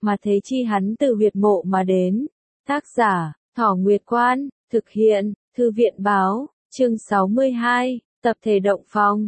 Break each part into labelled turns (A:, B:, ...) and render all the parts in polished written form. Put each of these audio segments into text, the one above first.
A: mà thế chi hắn từ huyệt mộ mà đến. Tác giả, Thỏ Nguyệt Quan, thực hiện, Thư viện Báo, chương 62, tập thể động phòng,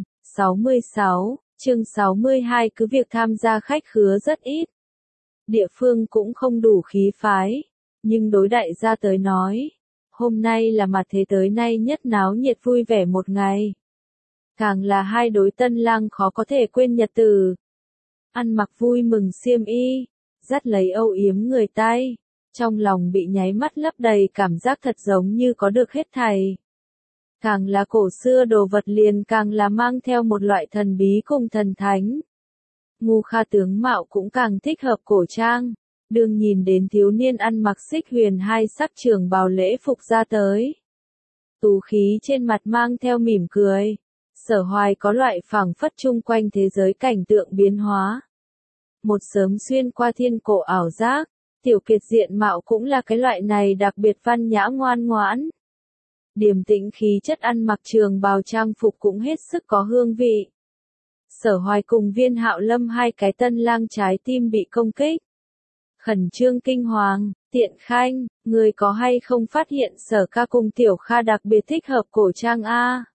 A: 66, chương 62 cứ việc tham gia khách khứa rất ít. Địa phương cũng không đủ khí phái, nhưng đối đại gia tới nói, hôm nay là mặt thế tới nay nhất náo nhiệt vui vẻ một ngày. Càng là hai đối tân lang khó có thể quên nhật tử. Ăn mặc vui mừng xiêm y, dắt lấy âu yếm người tay, trong lòng bị nháy mắt lấp đầy cảm giác thật giống như có được hết thảy. Càng là cổ xưa đồ vật liền càng là mang theo một loại thần bí cùng thần thánh. Ngu Kha tướng mạo cũng càng thích hợp cổ trang, đương nhìn đến thiếu niên ăn mặc xích huyền hai sắc trường bào lễ phục ra tới. Tú khí trên mặt mang theo mỉm cười, Sở Hoài có loại phảng phất chung quanh thế giới cảnh tượng biến hóa. Một sớm xuyên qua thiên cổ ảo giác, Tiểu Kiệt diện mạo cũng là cái loại này đặc biệt văn nhã ngoan ngoãn. Điềm tĩnh khí chất ăn mặc trường bào trang phục cũng hết sức có hương vị. Sở Hoài cùng Viên Hạo Lâm hai cái tân lang trái tim bị công kích. Khẩn trương kinh hoàng, Tiện Khanh, người có hay không phát hiện Sở ca cùng Tiểu Kha đặc biệt thích hợp cổ trang a?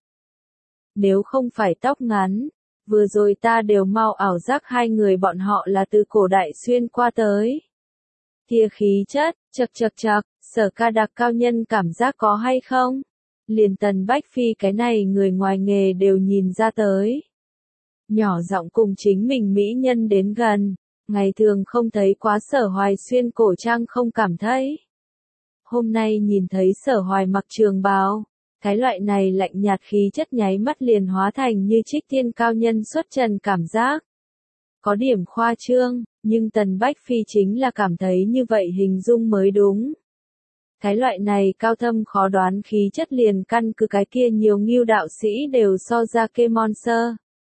A: Nếu không phải tóc ngắn, vừa rồi ta đều mau ảo giác hai người bọn họ là từ cổ đại xuyên qua tới. Kia khí chất, chậc, Sở ca đặc cao nhân cảm giác có hay không? Liền Tần Bách Phi cái này người ngoài nghề đều nhìn ra tới. Nhỏ giọng cùng chính mình mỹ nhân đến gần, ngày thường không thấy quá Sở Hoài xuyên cổ trang không cảm thấy. Hôm nay nhìn thấy Sở Hoài mặc trường bào, cái loại này lạnh nhạt khí chất nháy mắt liền hóa thành như trích tiên cao nhân xuất trần cảm giác. Có điểm khoa trương, nhưng Tần Bách Phi chính là cảm thấy như vậy hình dung mới đúng. Cái loại này cao thâm khó đoán khí chất liền căn cứ cái kia nhiều ngưu đạo sĩ đều so ra kê monster.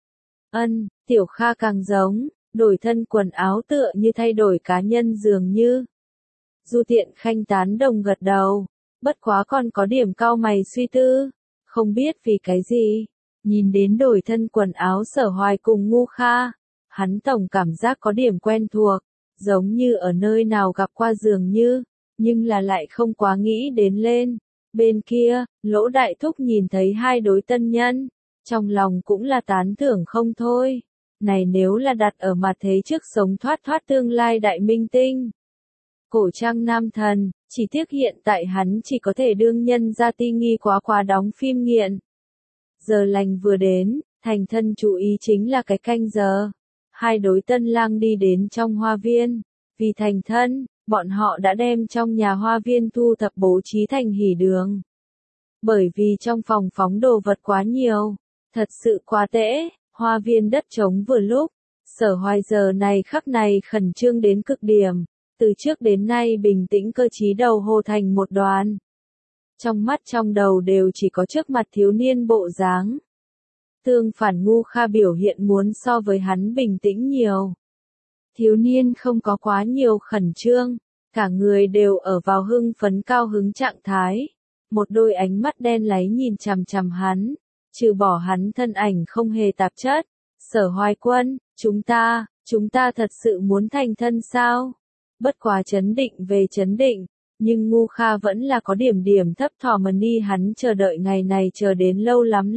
A: Tiểu Kha càng giống, đổi thân quần áo tựa như thay đổi cá nhân dường như. Du Tiện Khanh tán đồng gật đầu, bất quá còn có điểm cau mày suy tư, không biết vì cái gì, nhìn đến đổi thân quần áo Sở Hoài cùng Ngu Kha, hắn tổng cảm giác có điểm quen thuộc, giống như ở nơi nào gặp qua dường như, nhưng là lại không quá nghĩ đến lên. Bên kia, Lỗ Đại Thúc nhìn thấy hai đối tân nhân, trong lòng cũng là tán thưởng không thôi. Này nếu là đặt ở mặt thế trước sống thoát tương lai đại minh tinh. Cổ trang nam thần, chỉ tiếc hiện tại hắn chỉ có thể đương nhân ra ti nghi quá đóng phim nghiện. Giờ lành vừa đến, thành thân chú ý chính là cái canh giờ. Hai đối tân lang đi đến trong hoa viên, vì thành thân, bọn họ đã đem trong nhà hoa viên thu thập bố trí thành hỉ đường. Bởi vì trong phòng phóng đồ vật quá nhiều, thật sự quá tễ, hoa viên đất trống vừa lúc, Sở Hoài giờ này khắc này khẩn trương đến cực điểm, từ trước đến nay bình tĩnh cơ trí đầu hồ thành một đoàn. Trong mắt trong đầu đều chỉ có trước mặt thiếu niên bộ dáng. Tương phản Ngu Kha biểu hiện muốn so với hắn bình tĩnh nhiều. Thiếu niên không có quá nhiều khẩn trương, cả người đều ở vào hưng phấn cao hứng trạng thái. Một đôi ánh mắt đen láy nhìn chằm chằm hắn, trừ bỏ hắn thân ảnh không hề tạp chất. Sở Hoài Quân, chúng ta thật sự muốn thành thân sao? Bất quá chấn định về chấn định, nhưng Ngu Kha vẫn là có điểm thấp thỏm đi hắn chờ đợi ngày này chờ đến lâu lắm.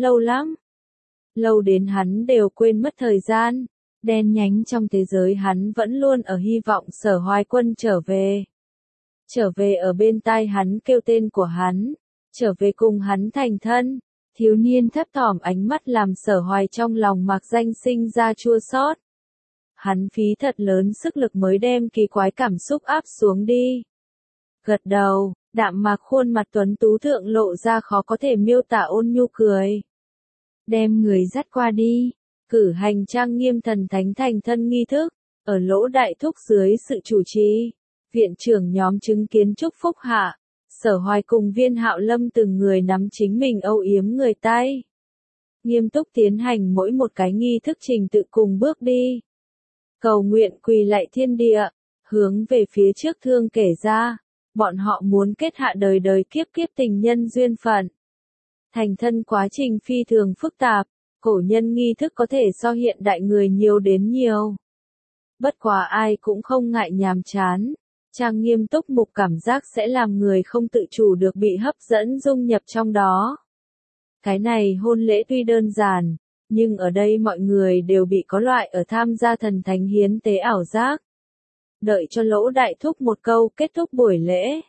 A: Lâu đến hắn đều quên mất thời gian, đen nhánh trong thế giới hắn vẫn luôn ở hy vọng Sở Hoài Quân trở về. Trở về ở bên tai hắn kêu tên của hắn, trở về cùng hắn thành thân. Thiếu niên thấp thỏm ánh mắt làm Sở Hoài trong lòng mạc danh sinh ra chua xót. Hắn phí thật lớn sức lực mới đem kỳ quái cảm xúc áp xuống đi. Gật đầu, đạm mạc khuôn mặt tuấn tú thượng lộ ra khó có thể miêu tả ôn nhu cười. Đem người dắt qua đi, cử hành trang nghiêm thần thánh thành thân nghi thức, ở Lỗ Đại Thúc dưới sự chủ trì. Viện trưởng nhóm chứng kiến chúc phúc hạ, Sở Hoài cùng Viên Hạo Lâm từng người nắm chính mình âu yếm người tay. Nghiêm túc tiến hành mỗi một cái nghi thức trình tự cùng bước đi. Cầu nguyện quỳ lạy thiên địa, hướng về phía trước thương kể ra, bọn họ muốn kết hạ đời đời kiếp kiếp tình nhân duyên phận. Thành thân quá trình phi thường phức tạp, cổ nhân nghi thức có thể so hiện đại người nhiều đến nhiều. Bất quá ai cũng không ngại nhàm chán. Trang nghiêm túc mục cảm giác sẽ làm người không tự chủ được bị hấp dẫn dung nhập trong đó. Cái này hôn lễ tuy đơn giản, nhưng ở đây mọi người đều bị có loại ở tham gia thần thánh hiến tế ảo giác. Đợi cho Lỗ Đại Thúc một câu kết thúc buổi lễ.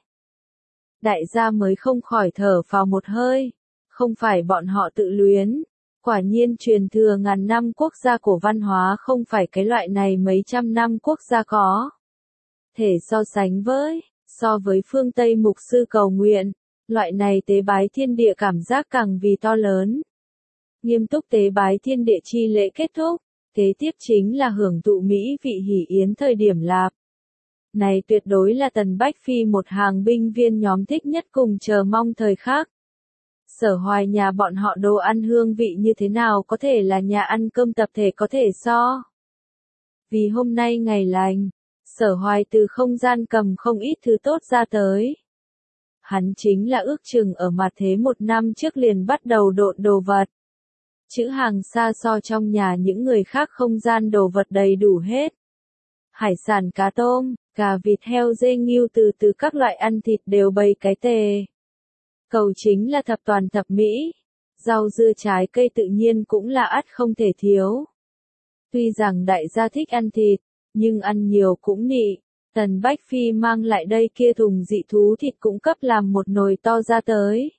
A: Đại gia mới không khỏi thở phào một hơi, không phải bọn họ tự luyến. Quả nhiên truyền thừa ngàn năm quốc gia cổ văn hóa không phải cái loại này mấy trăm năm quốc gia có. Thể so sánh với, so với phương Tây mục sư cầu nguyện, loại này tế bái thiên địa cảm giác càng vì to lớn. Nghiêm túc tế bái thiên địa chi lễ kết thúc, kế tiếp chính là hưởng thụ mỹ vị hỷ yến thời điểm lạp. Này tuyệt đối là Tần Bách Phi một hàng binh viên nhóm thích nhất cùng chờ mong thời khắc. Sở Hoài nhà bọn họ đồ ăn hương vị như thế nào có thể là nhà ăn cơm tập thể có thể so. Vì hôm nay ngày lành, Sở Hoài từ không gian cầm không ít thứ tốt ra tới. Hắn chính là ước chừng ở mặt thế một năm trước liền bắt đầu độn đồ vật. Chữ hàng xa so trong nhà những người khác không gian đồ vật đầy đủ hết. Hải sản cá tôm, gà vịt heo dê nghêu từ các loại ăn thịt đều bày cái tề. Cầu chính là thập toàn thập mỹ. Rau dưa trái cây tự nhiên cũng là ắt không thể thiếu. Tuy rằng đại gia thích ăn thịt, nhưng ăn nhiều cũng nị. Tần Bách Phi mang lại đây kia thùng dị thú thịt cũng cấp làm một nồi to ra tới.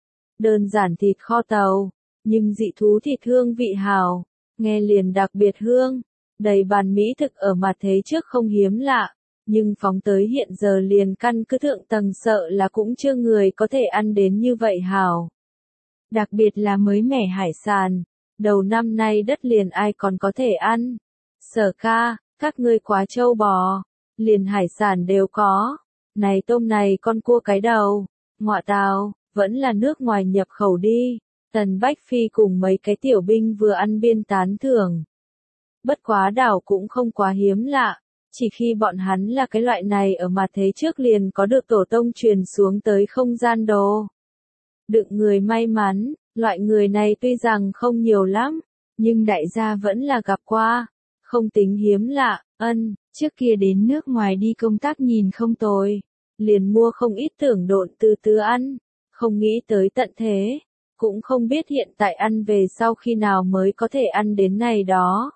A: Đơn giản thịt kho tàu, nhưng dị thú thịt hương vị hào, nghe liền đặc biệt hương. Đầy bàn mỹ thực ở mặt thế trước không hiếm lạ, nhưng phóng tới hiện giờ liền căn cứ thượng tầng sợ là cũng chưa người có thể ăn đến như vậy hào. Đặc biệt là mới mẻ hải sản, đầu năm nay đất liền ai còn có thể ăn. Sở ca, các ngươi quá trâu bò, liền hải sản đều có. Này tôm này con cua cái đầu, ngọa tào, vẫn là nước ngoài nhập khẩu đi. Tần Bách Phi cùng mấy cái tiểu binh vừa ăn biên tán thưởng. Bất quá đảo cũng không quá hiếm lạ, chỉ khi bọn hắn là cái loại này ở mặt thế trước liền có được tổ tông truyền xuống tới không gian đồ. Đựng người may mắn, loại người này tuy rằng không nhiều lắm, nhưng đại gia vẫn là gặp qua, không tính hiếm lạ. Trước kia đến nước ngoài đi công tác nhìn không tồi, liền mua không ít tưởng độn từ ăn, không nghĩ tới tận thế, cũng không biết hiện tại ăn về sau khi nào mới có thể ăn đến này đó.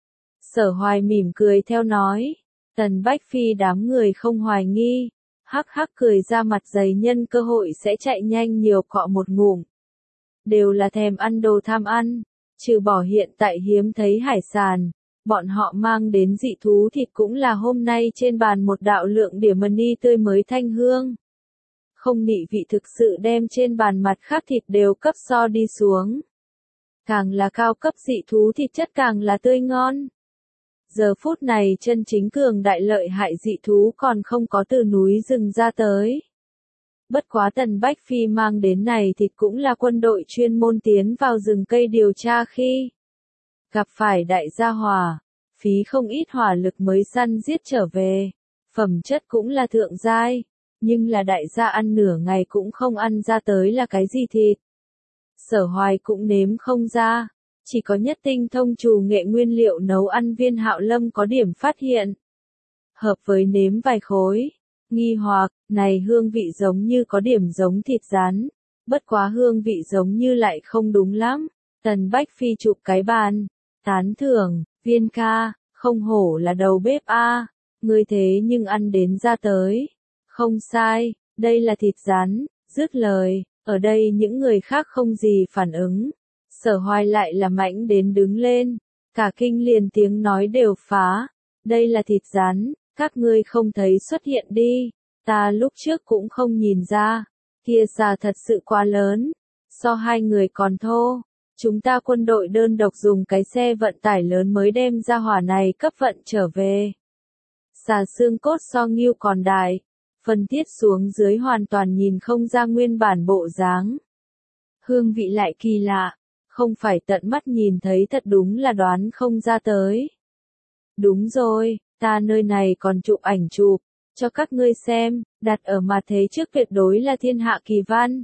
A: Sở Hoài mỉm cười theo nói, Tần Bách Phi đám người không hoài nghi, hắc hắc cười ra mặt dày nhân cơ hội sẽ chạy nhanh nhiều cọ một ngụm. Đều là thèm ăn đồ tham ăn, trừ bỏ hiện tại hiếm thấy hải sản, bọn họ mang đến dị thú thịt cũng là hôm nay trên bàn một đạo lượng điểm mani tươi mới thanh hương. Không nị vị thực sự đem trên bàn mặt khác thịt đều cấp so đi xuống. Càng là cao cấp dị thú thịt chất càng là tươi ngon. Giờ phút này chân chính cường đại lợi hại dị thú còn không có từ núi rừng ra tới. Bất quá Tần Bách Phi mang đến này thịt cũng là quân đội chuyên môn tiến vào rừng cây điều tra khi gặp phải đại gia hỏa, phí không ít hỏa lực mới săn giết trở về. Phẩm chất cũng là thượng giai, nhưng là đại gia ăn nửa ngày cũng không ăn ra tới là cái gì thịt. Sở Hoài cũng nếm không ra. Chỉ có nhất tinh thông trù nghệ nguyên liệu nấu ăn Viên Hạo Lâm có điểm phát hiện. Hợp với nếm vài khối, nghi hoặc, này hương vị giống như có điểm giống thịt rán, bất quá hương vị giống như lại không đúng lắm. Tần Bách Phi chụp cái bàn, tán thưởng, Viên ca, không hổ là đầu bếp a, ngươi thế nhưng ăn đến ra tới. Không sai, đây là thịt rán, dứt lời, ở đây những người khác không gì phản ứng. Sở Hoài lại là mạnh đến đứng lên, cả kinh liền tiếng nói đều phá, đây là thịt rán, các ngươi không thấy xuất hiện đi, ta lúc trước cũng không nhìn ra, kia xà thật sự quá lớn, so hai người còn thô, chúng ta quân đội đơn độc dùng cái xe vận tải lớn mới đem ra hỏa này cấp vận trở về. Xà xương cốt so nghêu còn đại, phân tiết xuống dưới hoàn toàn nhìn không ra nguyên bản bộ dáng. Hương vị lại kỳ lạ. Không phải tận mắt nhìn thấy thật đúng là đoán không ra tới. Đúng rồi, ta nơi này còn chụp ảnh chụp, cho các ngươi xem, đặt ở mặt thế trước tuyệt đối là thiên hạ kỳ văn.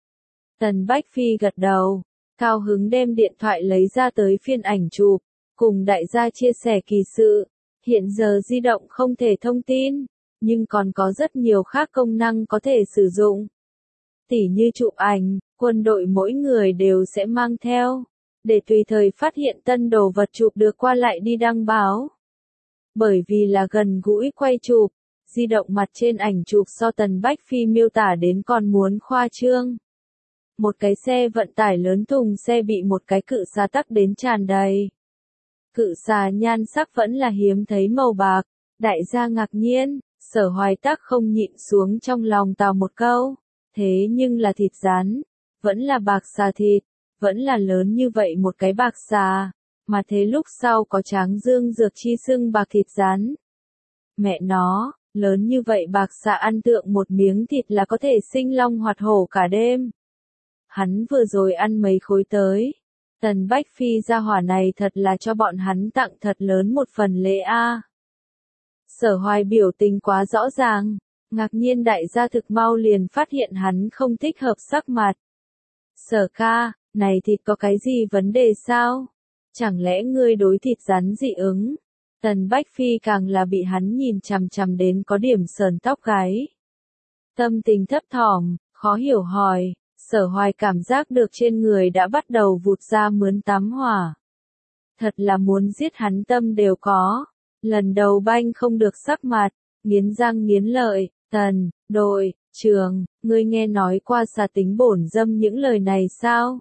A: Tần Bách Phi gật đầu, cao hứng đem điện thoại lấy ra tới phiên ảnh chụp, cùng đại gia chia sẻ kỳ sự. Hiện giờ di động không thể thông tin, nhưng còn có rất nhiều khác công năng có thể sử dụng. Tỉ như chụp ảnh, quân đội mỗi người đều sẽ mang theo, để tùy thời phát hiện tân đồ vật chụp được qua lại đi đăng báo. Bởi vì là gần gũi quay chụp, di động mặt trên ảnh chụp so Tần Bách Phi miêu tả đến còn muốn khoa trương. Một cái xe vận tải lớn thùng xe bị một cái cự xà tắc đến tràn đầy. Cự xà nhan sắc vẫn là hiếm thấy màu bạc, đại gia ngạc nhiên, Sở Hoài Tắc không nhịn xuống trong lòng tào một câu, thế nhưng là thịt rán, vẫn là bạc xà thịt, vẫn là lớn như vậy một cái bạc xà, mà thế lúc sau có Tráng Dương Dược chi xưng bạc thịt rán. Mẹ nó, lớn như vậy bạc xà ăn tượng một miếng thịt là có thể sinh long hoạt hổ cả đêm. Hắn vừa rồi ăn mấy khối tới. Tần Bách Phi gia hỏa này thật là cho bọn hắn tặng thật lớn một phần lễ a. Sở Hoài biểu tình quá rõ ràng, ngạc nhiên đại gia thực mau liền phát hiện hắn không thích hợp sắc mặt. Sở ca, này thịt có cái gì vấn đề sao? Chẳng lẽ ngươi đối thịt rắn dị ứng? Tần Bách Phi càng là bị hắn nhìn chằm chằm đến có điểm sờn tóc gáy. Tâm tình thấp thỏm, khó hiểu hỏi. Sở Hoài cảm giác được trên người đã bắt đầu vụt ra mướn tắm hỏa. Thật là muốn giết hắn tâm đều có. Lần đầu banh không được sắc mặt, nghiến răng nghiến lợi, Tần, đội, trường, ngươi nghe nói qua xà tính bổn dâm những lời này sao?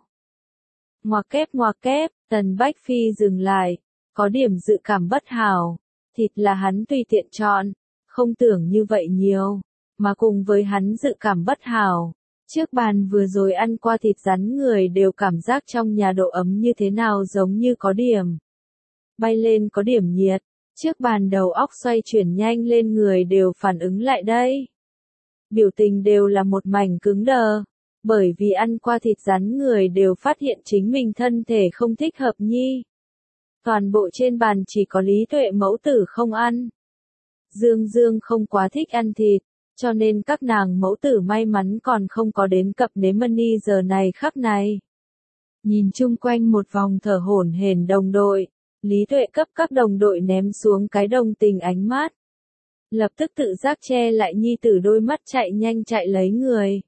A: Ngoặc kép, Tần Bách Phi dừng lại, có điểm dự cảm bất hảo. Thịt là hắn tùy tiện chọn, không tưởng như vậy nhiều, mà cùng với hắn dự cảm bất hảo. Trước bàn vừa rồi ăn qua thịt rắn người đều cảm giác trong nhà độ ấm như thế nào giống như có điểm bay lên có điểm nhiệt. Trước bàn đầu óc xoay chuyển nhanh lên người đều phản ứng lại đây. Biểu tình đều là một mảnh cứng đờ. Bởi vì ăn qua thịt rắn người đều phát hiện chính mình thân thể không thích hợp nhi. Toàn bộ trên bàn chỉ có Lý Tuệ mẫu tử không ăn. Dương Dương không quá thích ăn thịt. Cho nên các nàng mẫu tử may mắn còn không có đến cập nếm mani giờ này khắc này. Nhìn chung quanh một vòng thở hổn hển đồng đội, Lý Tuệ cấp các đồng đội ném xuống cái đồng tình ánh mắt. Lập tức tự giác che lại nhi tử đôi mắt chạy nhanh chạy lấy người.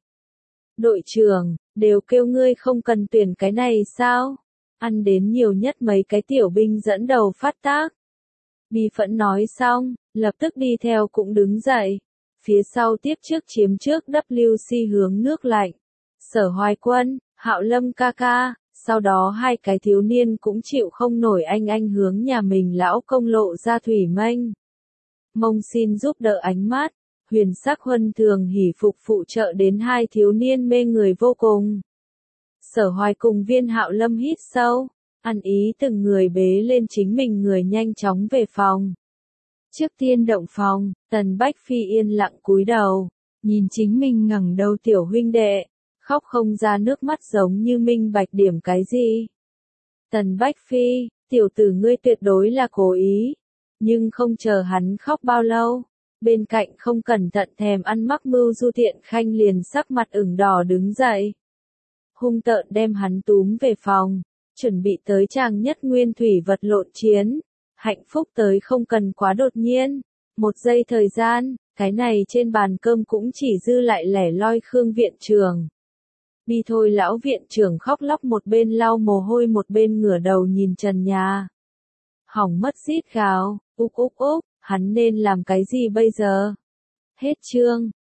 A: Đội trưởng, đều kêu ngươi không cần tuyển cái này sao? Ăn đến nhiều nhất mấy cái tiểu binh dẫn đầu phát tác. Bi phẫn nói xong, lập tức đi theo cũng đứng dậy. Phía sau tiếp trước chiếm trước WC hướng nước lạnh. Sở Hoài Quân, Hạo Lâm ca ca, sau đó hai cái thiếu niên cũng chịu không nổi anh hướng nhà mình lão công lộ ra thủy mênh. Mông xin giúp đỡ ánh mắt, huyền sắc huân thường hỉ phục phụ trợ đến hai thiếu niên mê người vô cùng. Sở Hoài cùng Viên Hạo Lâm hít sâu, ăn ý từng người bế lên chính mình người nhanh chóng về phòng. Trước tiên động phòng, Tần Bách Phi yên lặng cúi đầu, nhìn chính mình ngẩng đầu tiểu huynh đệ, khóc không ra nước mắt giống như minh bạch điểm cái gì. Tần Bách Phi, tiểu tử ngươi tuyệt đối là cố ý, nhưng không chờ hắn khóc bao lâu, bên cạnh không cẩn thận thèm ăn mắc mưu Du Thiện Khanh liền sắc mặt ửng đỏ đứng dậy. Hung tợn đem hắn túm về phòng, chuẩn bị tới trang nhất nguyên thủy vật lộn chiến. Hạnh phúc tới không cần quá đột nhiên. Một giây thời gian, cái này trên bàn cơm cũng chỉ dư lại lẻ loi Khương viện trưởng. Bi thôi lão viện trưởng khóc lóc một bên lau mồ hôi một bên ngửa đầu nhìn trần nhà. Hỏng mất rít gào, úc, hắn nên làm cái gì bây giờ? Hết chương.